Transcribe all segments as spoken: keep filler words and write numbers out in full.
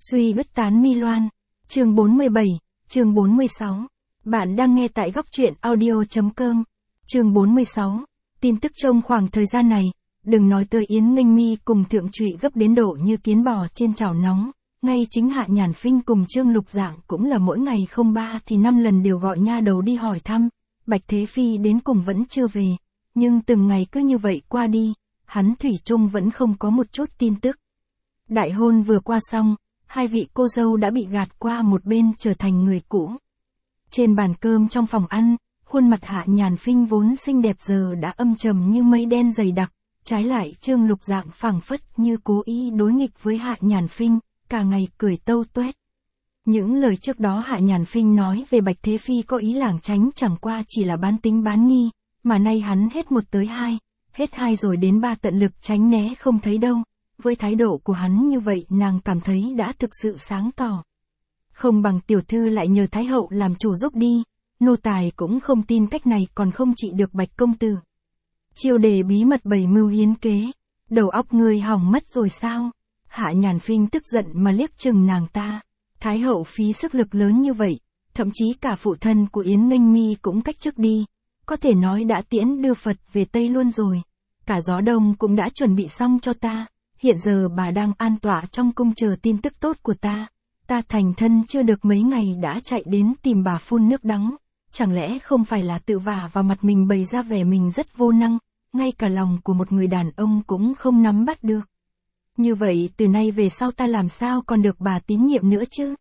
Duy bứt tán mi loan. Chương bốn mươi bảy, chương bốn mươi sáu. Bạn đang nghe tại góc truyện audio.com. Chương bốn mươi sáu. Tin tức trong khoảng thời gian này, đừng nói tới Yến Nghênh Mi cùng Thượng Trụy gấp đến độ như kiến bò trên chảo nóng, ngay chính Hạ Nhàn Phinh cùng Trương Lục Dạng cũng là mỗi ngày không ba thì năm lần đều gọi nha đầu đi hỏi thăm, Bạch Thế Phi đến cùng vẫn chưa về, nhưng từng ngày cứ như vậy qua đi, hắn thủy chung vẫn không có một chút tin tức. Đại hôn vừa qua xong, hai vị cô dâu đã bị gạt qua một bên trở thành người cũ. Trên bàn cơm trong phòng ăn, khuôn mặt Hạ Nhàn Phinh vốn xinh đẹp giờ đã âm trầm như mây đen dày đặc, trái lại Trương Lục Dạng phảng phất như cố ý đối nghịch với Hạ Nhàn Phinh, cả ngày cười tâu tuét. Những lời trước đó Hạ Nhàn Phinh nói về Bạch Thế Phi có ý lảng tránh chẳng qua chỉ là bán tính bán nghi, mà nay hắn hết một tới hai, hết hai rồi đến ba tận lực tránh né không thấy đâu. Với thái độ của hắn như vậy nàng cảm thấy đã thực sự sáng tỏ. Không bằng tiểu thư lại nhờ Thái Hậu làm chủ giúp đi, nô tài cũng không tin cách này còn không trị được Bạch công tử. Chiêu đề bí mật bày mưu hiến kế, đầu óc ngươi hỏng mất rồi sao? Hạ Nhàn Phinh tức giận mà liếc chừng nàng ta. Thái Hậu phí sức lực lớn như vậy, thậm chí cả phụ thân của Yến Nghênh Mi cũng cách chức đi, có thể nói đã tiễn đưa Phật về Tây luôn rồi. Cả gió đông cũng đã chuẩn bị xong cho ta. Hiện giờ bà đang an tọa trong cung chờ tin tức tốt của ta. Ta thành thân chưa được mấy ngày đã chạy đến tìm bà phun nước đắng. Chẳng lẽ không phải là tự vả vào mặt mình bày ra vẻ mình rất vô năng, ngay cả lòng của một người đàn ông cũng không nắm bắt được. Như vậy từ nay về sau ta làm sao còn được bà tín nhiệm nữa chứ?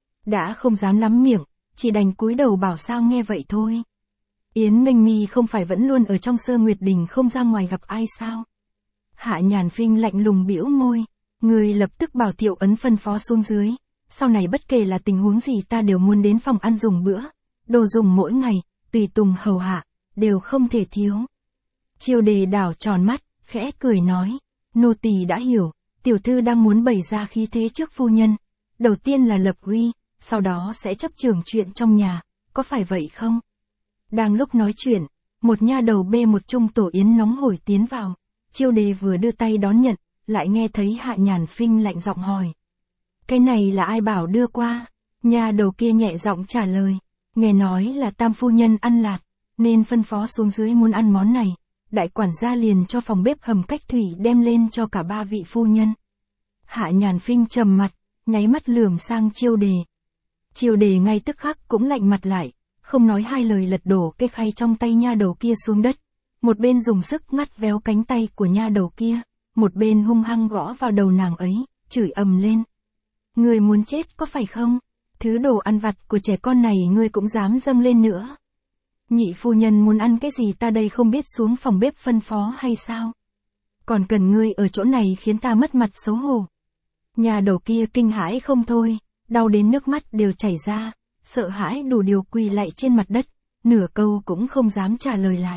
Đã không dám lắm miệng, chỉ đành cúi đầu bảo sao nghe vậy thôi. Yến Nghênh Mi không phải vẫn luôn ở trong Sơ Nguyệt Đình không ra ngoài gặp ai sao? Hạ Nhàn Phinh lạnh lùng bĩu môi, người lập tức bảo Thiệu Ấn phân phó xuống dưới, sau này bất kể là tình huống gì ta đều muốn đến phòng ăn dùng bữa, đồ dùng mỗi ngày, tùy tùng hầu hạ, đều không thể thiếu. Chiêu đề đảo tròn mắt, khẽ cười nói, nô tỳ đã hiểu, tiểu thư đang muốn bày ra khí thế trước phu nhân, đầu tiên là lập uy, sau đó sẽ chấp trưởng chuyện trong nhà, có phải vậy không? Đang lúc nói chuyện, một nha đầu bê một chung tổ yến nóng hổi tiến vào. Chiêu đề vừa đưa tay đón nhận, lại nghe thấy Hạ Nhàn Phinh lạnh giọng hỏi. Cái này là ai bảo đưa qua? Nha đầu kia nhẹ giọng trả lời. Nghe nói là tam phu nhân ăn lạt, nên phân phó xuống dưới muốn ăn món này. Đại quản gia liền cho phòng bếp hầm cách thủy đem lên cho cả ba vị phu nhân. Hạ Nhàn Phinh trầm mặt, nháy mắt lườm sang chiêu đề. Chiêu đề ngay tức khắc cũng lạnh mặt lại, không nói hai lời lật đổ cái khay trong tay nha đầu kia xuống đất. Một bên dùng sức ngắt véo cánh tay của nha đầu kia, một bên hung hăng gõ vào đầu nàng ấy, chửi ầm lên. Ngươi muốn chết có phải không? Thứ đồ ăn vặt của trẻ con này ngươi cũng dám dâng lên nữa. Nhị phu nhân muốn ăn cái gì ta đây không biết xuống phòng bếp phân phó hay sao? Còn cần ngươi ở chỗ này khiến ta mất mặt xấu hổ. Nha đầu kia kinh hãi không thôi, đau đến nước mắt đều chảy ra, sợ hãi đủ điều quỳ lạy trên mặt đất, nửa câu cũng không dám trả lời lại.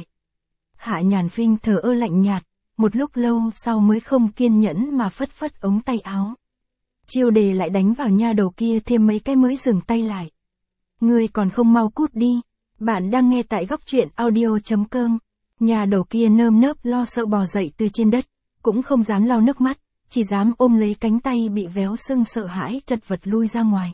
Hạ Nhàn Phinh thở ơ lạnh nhạt, một lúc lâu sau mới không kiên nhẫn mà phất phất ống tay áo. Chiêu đề lại đánh vào nha đầu kia thêm mấy cái mới dừng tay lại. Ngươi còn không mau cút đi, bạn đang nghe tại góc truyện audio.com. Nha đầu kia nơm nớp lo sợ bò dậy từ trên đất, cũng không dám lau nước mắt, chỉ dám ôm lấy cánh tay bị véo sưng sợ hãi chật vật lui ra ngoài.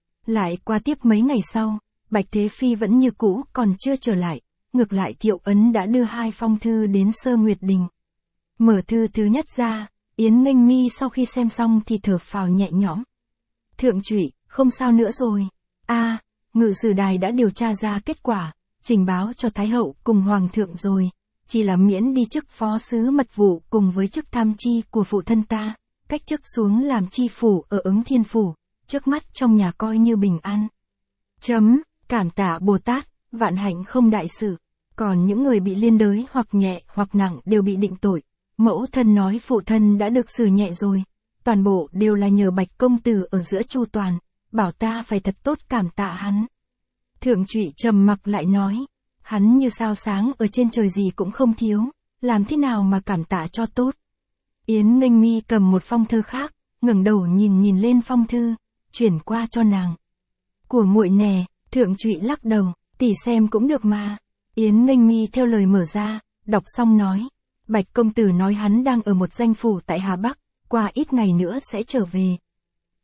Lại qua tiếp mấy ngày sau, Bạch Thế Phi vẫn như cũ còn chưa trở lại. Ngược lại Thiệu Ấn đã đưa hai phong thư đến Sơ Nguyệt Đình. Mở thư thứ nhất ra, Yến Nghênh Mi sau khi xem xong thì thở phào nhẹ nhõm. Thượng Trụy, không sao nữa rồi. A, à, ngự sử đài đã điều tra ra kết quả, trình báo cho Thái Hậu cùng Hoàng thượng rồi. Chỉ là miễn đi chức phó sứ mật vụ cùng với chức tham chi của phụ thân ta, cách chức xuống làm chi phủ ở Ứng Thiên Phủ, trước mắt trong nhà coi như bình an. Chấm, cảm tạ Bồ Tát, vạn hạnh không đại sự. Còn những người bị liên đới hoặc nhẹ hoặc nặng đều bị định tội. Mẫu thân nói phụ thân đã được xử nhẹ rồi. Toàn bộ đều là nhờ Bạch công tử ở giữa chu toàn, bảo ta phải thật tốt cảm tạ hắn. Thượng Trụy trầm mặc lại nói, hắn như sao sáng ở trên trời gì cũng không thiếu, làm thế nào mà cảm tạ cho tốt. Yến Nghênh Mi cầm một phong thư khác, ngẩng đầu nhìn nhìn lên phong thư, chuyển qua cho nàng. Của muội nè, Thượng Trụy lắc đầu, tỷ xem cũng được mà. Yến Nghênh Mi theo lời mở ra, đọc xong nói, Bạch công tử nói hắn đang ở một danh phủ tại Hà Bắc, qua ít ngày nữa sẽ trở về.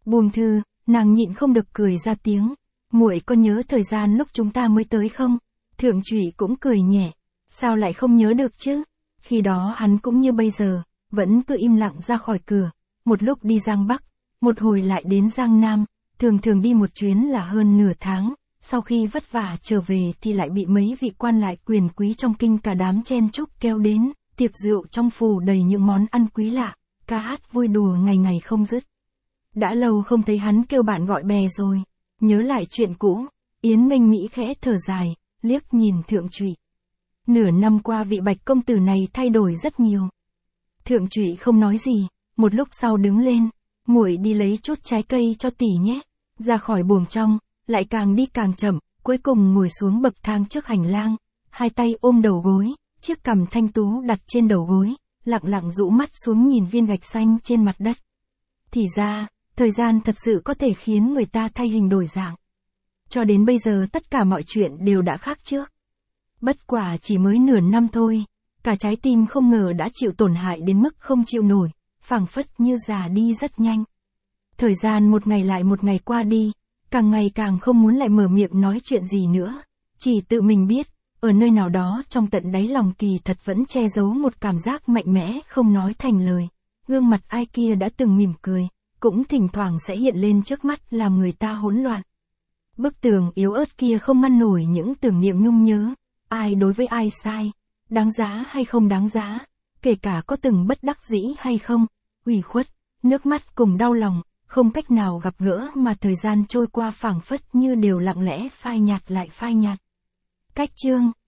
Buông thư, nàng nhịn không được cười ra tiếng. Muội có nhớ thời gian lúc chúng ta mới tới không? Thượng Trụy cũng cười nhẹ. Sao lại không nhớ được chứ? Khi đó hắn cũng như bây giờ, vẫn cứ im lặng ra khỏi cửa. Một lúc đi Giang Bắc, một hồi lại đến Giang Nam, thường thường đi một chuyến là hơn nửa tháng. Sau khi vất vả trở về thì lại bị mấy vị quan lại quyền quý trong kinh cả đám chen chúc kéo đến, tiệc rượu trong phủ đầy những món ăn quý lạ, ca hát vui đùa ngày ngày không dứt. Đã lâu không thấy hắn kêu bạn gọi bè rồi, nhớ lại chuyện cũ, Yến Minh Mỹ khẽ thở dài, liếc nhìn Thượng Trụy. Nửa năm qua vị Bạch công tử này thay đổi rất nhiều. Thượng Trụy không nói gì, một lúc sau đứng lên, muội đi lấy chút trái cây cho tỷ nhé. Ra khỏi buồng trong, lại càng đi càng chậm, cuối cùng ngồi xuống bậc thang trước hành lang, hai tay ôm đầu gối, chiếc cằm thanh tú đặt trên đầu gối, lặng lặng rũ mắt xuống nhìn viên gạch xanh trên mặt đất. Thì ra, thời gian thật sự có thể khiến người ta thay hình đổi dạng. Cho đến bây giờ tất cả mọi chuyện đều đã khác trước. Bất quả chỉ mới nửa năm thôi, cả trái tim không ngờ đã chịu tổn hại đến mức không chịu nổi, phảng phất như già đi rất nhanh. Thời gian một ngày lại một ngày qua đi, càng ngày càng không muốn lại mở miệng nói chuyện gì nữa, chỉ tự mình biết, ở nơi nào đó trong tận đáy lòng kỳ thật vẫn che giấu một cảm giác mạnh mẽ không nói thành lời. Gương mặt ai kia đã từng mỉm cười, cũng thỉnh thoảng sẽ hiện lên trước mắt làm người ta hỗn loạn. Bức tường yếu ớt kia không ngăn nổi những tưởng niệm nhung nhớ, ai đối với ai sai, đáng giá hay không đáng giá, kể cả có từng bất đắc dĩ hay không, ủy khuất, nước mắt cùng đau lòng, không cách nào gặp gỡ mà thời gian trôi qua phảng phất như đều lặng lẽ phai nhạt lại phai nhạt. Cách chương